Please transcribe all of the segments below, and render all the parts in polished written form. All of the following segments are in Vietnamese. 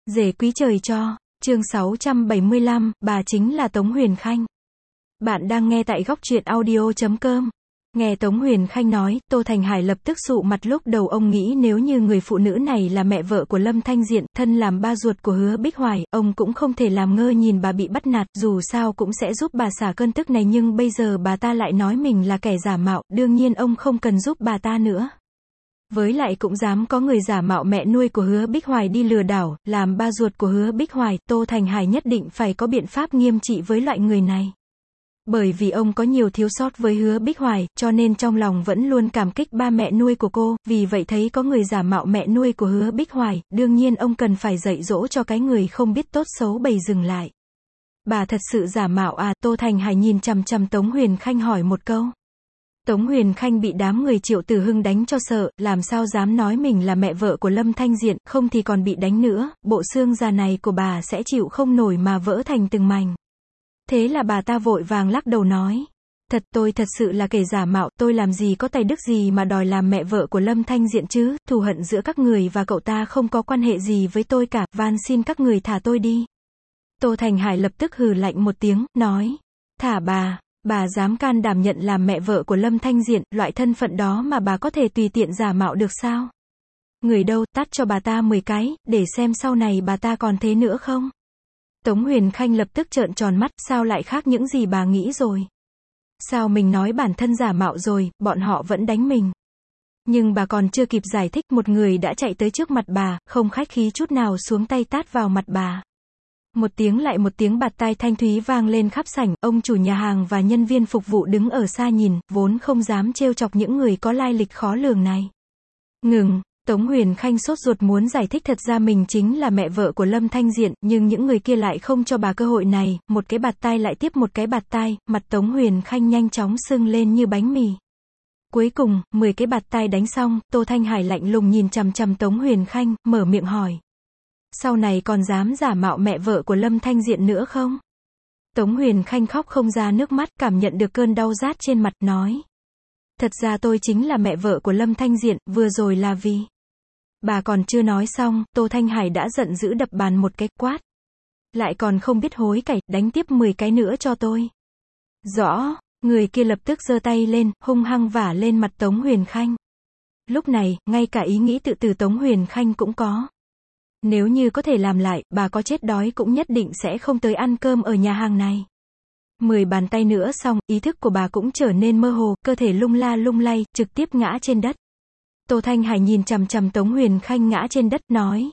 Rể quý trời cho, chương 675, bà chính là Tống Huyền Khanh. Bạn đang nghe tại góc truyện audio.com. Nghe Tống Huyền Khanh nói, Tô Thành Hải lập tức sụ mặt. Lúc đầu ông nghĩ nếu như người phụ nữ này là mẹ vợ của Lâm Thanh Diện, thân làm ba ruột của Hứa Bích Hoài, ông cũng không thể làm ngơ nhìn bà bị bắt nạt, dù sao cũng sẽ giúp bà xả cơn tức này, nhưng bây giờ bà ta lại nói mình là kẻ giả mạo, đương nhiên ông không cần giúp bà ta nữa. Với lại cũng dám có người giả mạo mẹ nuôi của Hứa Bích Hoài đi lừa đảo, làm ba ruột của Hứa Bích Hoài, Tô Thành Hải nhất định phải có biện pháp nghiêm trị với loại người này. Bởi vì ông có nhiều thiếu sót với Hứa Bích Hoài, cho nên trong lòng vẫn luôn cảm kích ba mẹ nuôi của cô, vì vậy thấy có người giả mạo mẹ nuôi của Hứa Bích Hoài, đương nhiên ông cần phải dạy dỗ cho cái người không biết tốt xấu bày dừng lại. Bà thật sự giả mạo à? Tô Thành Hải nhìn chằm chằm Tống Huyền Khanh hỏi một câu. Tống Huyền Khanh bị đám người Triệu Tử Hưng đánh cho sợ, làm sao dám nói mình là mẹ vợ của Lâm Thanh Diện, không thì còn bị đánh nữa, bộ xương già này của bà sẽ chịu không nổi mà vỡ thành từng mảnh. Thế là bà ta vội vàng lắc đầu nói, tôi thật sự là kẻ giả mạo, tôi làm gì có tài đức gì mà đòi làm mẹ vợ của Lâm Thanh Diện chứ, thù hận giữa các người và cậu ta không có quan hệ gì với tôi cả, van xin các người thả tôi đi. Tô Thành Hải lập tức hừ lạnh một tiếng, nói, thả bà dám can đảm nhận làm mẹ vợ của Lâm Thanh Diện, loại thân phận đó mà bà có thể tùy tiện giả mạo được sao? Người đâu, tát cho bà ta 10 cái, để xem sau này bà ta còn thế nữa không? Tống Huyền Khanh lập tức trợn tròn mắt, sao lại khác những gì bà nghĩ rồi? Sao mình nói bản thân giả mạo rồi, bọn họ vẫn đánh mình? Nhưng bà còn chưa kịp giải thích, một người đã chạy tới trước mặt bà, không khách khí chút nào xuống tay tát vào mặt bà. Một tiếng lại một tiếng bạt tai thanh thúy vang lên khắp sảnh, ông chủ nhà hàng và nhân viên phục vụ đứng ở xa nhìn, vốn không dám trêu chọc những người có lai lịch khó lường này. Ngừng, Tống Huyền Khanh sốt ruột muốn giải thích thật ra mình chính là mẹ vợ của Lâm Thanh Diện, nhưng những người kia lại không cho bà cơ hội này, một cái bạt tai lại tiếp một cái bạt tai, mặt Tống Huyền Khanh nhanh chóng sưng lên như bánh mì. Cuối cùng, 10 cái bạt tai đánh xong, Tô Thanh Hải lạnh lùng nhìn chằm chằm Tống Huyền Khanh, mở miệng hỏi. Sau này còn dám giả mạo mẹ vợ của Lâm Thanh Diện nữa không? Tống Huyền Khanh khóc không ra nước mắt, cảm nhận được cơn đau rát trên mặt, nói. Thật ra tôi chính là mẹ vợ của Lâm Thanh Diện, vừa rồi là vì... Bà còn chưa nói xong, Tô Thanh Hải đã giận dữ đập bàn một cái, quát. Lại còn không biết hối cải, đánh tiếp 10 cái nữa cho tôi. Rõ, người kia lập tức giơ tay lên, hung hăng vả lên mặt Tống Huyền Khanh. Lúc này, ngay cả ý nghĩ tự tử Tống Huyền Khanh cũng có. Nếu như có thể làm lại, bà có chết đói cũng nhất định sẽ không tới ăn cơm ở nhà hàng này. 10 bàn tay nữa xong, ý thức của bà cũng trở nên mơ hồ, cơ thể lung la lung lay, trực tiếp ngã trên đất. Tô Thanh Hải nhìn chằm chằm Tống Huyền Khanh ngã trên đất, nói.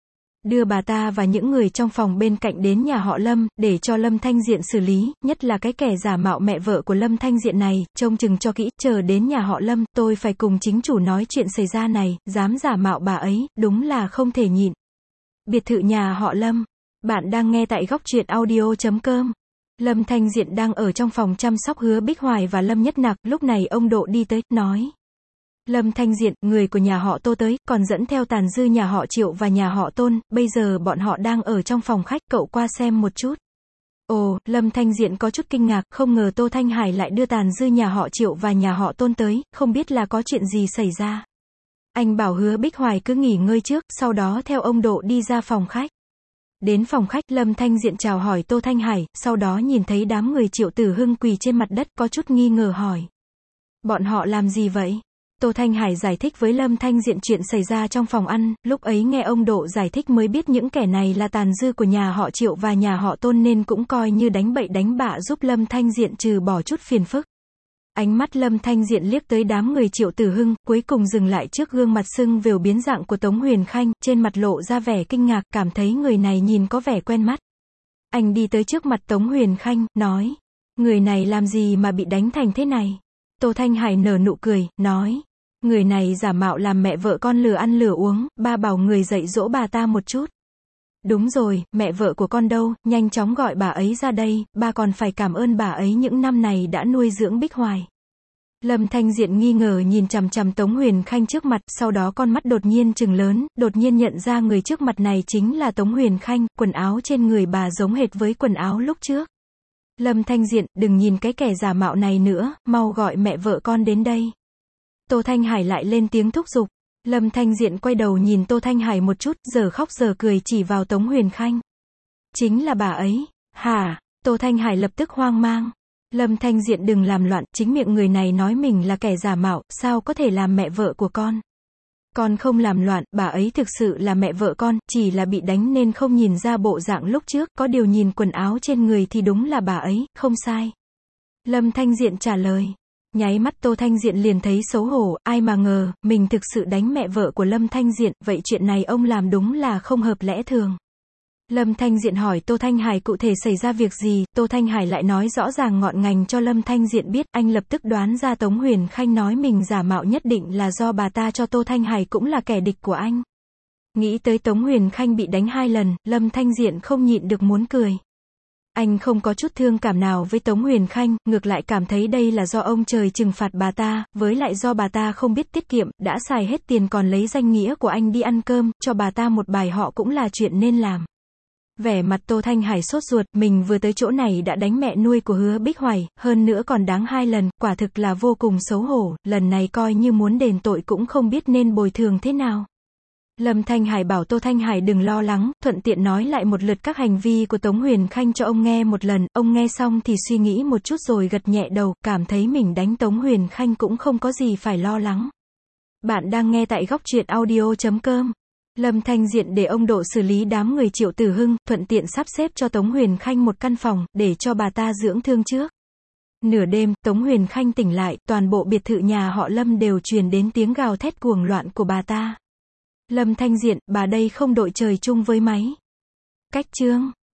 Đưa bà ta và những người trong phòng bên cạnh đến nhà họ Lâm, để cho Lâm Thanh Diện xử lý, nhất là cái kẻ giả mạo mẹ vợ của Lâm Thanh Diện này, trông chừng cho kỹ, chờ đến nhà họ Lâm, tôi phải cùng chính chủ nói chuyện xảy ra này, dám giả mạo bà ấy, đúng là không thể nhịn. Biệt thự nhà họ Lâm. Bạn đang nghe tại góc truyện audio.com. Lâm Thanh Diện đang ở trong phòng chăm sóc Hứa Bích Hoài và Lâm Nhất Nặc, lúc này ông Độ đi tới, nói. Lâm Thanh Diện, người của nhà họ Tô tới, còn dẫn theo tàn dư nhà họ Triệu và nhà họ Tôn, bây giờ bọn họ đang ở trong phòng khách, cậu qua xem một chút. Ồ, Lâm Thanh Diện có chút kinh ngạc, không ngờ Tô Thanh Hải lại đưa tàn dư nhà họ Triệu và nhà họ Tôn tới, không biết là có chuyện gì xảy ra. Anh bảo Hứa Bích Hoài cứ nghỉ ngơi trước, sau đó theo ông Độ đi ra phòng khách. Đến phòng khách, Lâm Thanh Diện chào hỏi Tô Thanh Hải, sau đó nhìn thấy đám người Triệu Tử Hưng quỳ trên mặt đất, có chút nghi ngờ hỏi. Bọn họ làm gì vậy? Tô Thanh Hải giải thích với Lâm Thanh Diện chuyện xảy ra trong phòng ăn, lúc ấy nghe ông Độ giải thích mới biết những kẻ này là tàn dư của nhà họ Triệu và nhà họ Tôn nên cũng coi như đánh bậy đánh bạ giúp Lâm Thanh Diện trừ bỏ chút phiền phức. Ánh mắt Lâm Thanh Diện liếc tới đám người Triệu Tử Hưng, cuối cùng dừng lại trước gương mặt sưng vều biến dạng của Tống Huyền Khanh, trên mặt lộ ra vẻ kinh ngạc, cảm thấy người này nhìn có vẻ quen mắt. Anh đi tới trước mặt Tống Huyền Khanh, nói, người này làm gì mà bị đánh thành thế này? Tô Thanh Hải nở nụ cười, nói, người này giả mạo làm mẹ vợ con lừa ăn lừa uống, ba bảo người dạy dỗ bà ta một chút. Đúng rồi, mẹ vợ của con đâu, nhanh chóng gọi bà ấy ra đây, ba còn phải cảm ơn bà ấy những năm này đã nuôi dưỡng Bích Hoài. Lâm Thanh Diện nghi ngờ nhìn chằm chằm Tống Huyền Khanh trước mặt, sau đó con mắt đột nhiên trừng lớn, đột nhiên nhận ra người trước mặt này chính là Tống Huyền Khanh, quần áo trên người bà giống hệt với quần áo lúc trước. Lâm Thanh Diện, đừng nhìn cái kẻ giả mạo này nữa, mau gọi mẹ vợ con đến đây. Tô Thanh Hải lại lên tiếng thúc giục. Lâm Thanh Diện quay đầu nhìn Tô Thanh Hải một chút, giờ khóc giờ cười chỉ vào Tống Huyền Khanh. Chính là bà ấy. Hả? Tô Thanh Hải lập tức hoang mang. Lâm Thanh Diện đừng làm loạn, chính miệng người này nói mình là kẻ giả mạo, sao có thể làm mẹ vợ của con. Con không làm loạn, bà ấy thực sự là mẹ vợ con, chỉ là bị đánh nên không nhìn ra bộ dạng lúc trước, có điều nhìn quần áo trên người thì đúng là bà ấy, không sai. Lâm Thanh Diện trả lời. Nháy mắt Tô Thanh Diện liền thấy xấu hổ, ai mà ngờ, mình thực sự đánh mẹ vợ của Lâm Thanh Diện, vậy chuyện này ông làm đúng là không hợp lẽ thường. Lâm Thanh Diện hỏi Tô Thanh Hải cụ thể xảy ra việc gì, Tô Thanh Hải lại nói rõ ràng ngọn ngành cho Lâm Thanh Diện biết, anh lập tức đoán ra Tống Huyền Khanh nói mình giả mạo nhất định là do bà ta cho Tô Thanh Hải cũng là kẻ địch của anh. Nghĩ tới Tống Huyền Khanh bị đánh 2 lần, Lâm Thanh Diện không nhịn được muốn cười. Anh không có chút thương cảm nào với Tống Huyền Khanh, ngược lại cảm thấy đây là do ông trời trừng phạt bà ta, với lại do bà ta không biết tiết kiệm, đã xài hết tiền còn lấy danh nghĩa của anh đi ăn cơm, cho bà ta một bài họ cũng là chuyện nên làm. Vẻ mặt Tô Thanh Hải sốt ruột, mình vừa tới chỗ này đã đánh mẹ nuôi của Hứa Bích Hoài, hơn nữa còn đáng 2 lần, quả thực là vô cùng xấu hổ, lần này coi như muốn đền tội cũng không biết nên bồi thường thế nào. Lâm Thanh Hải bảo Tô Thanh Hải đừng lo lắng, thuận tiện nói lại một lượt các hành vi của Tống Huyền Khanh cho ông nghe một lần, ông nghe xong thì suy nghĩ một chút rồi gật nhẹ đầu, cảm thấy mình đánh Tống Huyền Khanh cũng không có gì phải lo lắng. Bạn đang nghe tại Góc Truyện Audio.com. Lâm Thanh Diện để ông Độ xử lý đám người Triệu Tử Hưng, thuận tiện sắp xếp cho Tống Huyền Khanh một căn phòng, để cho bà ta dưỡng thương trước. Nửa đêm, Tống Huyền Khanh tỉnh lại, toàn bộ biệt thự nhà họ Lâm đều truyền đến tiếng gào thét cuồng loạn của bà ta. Lâm Thanh Diện, bà đây không đội trời chung với máy. Cách chương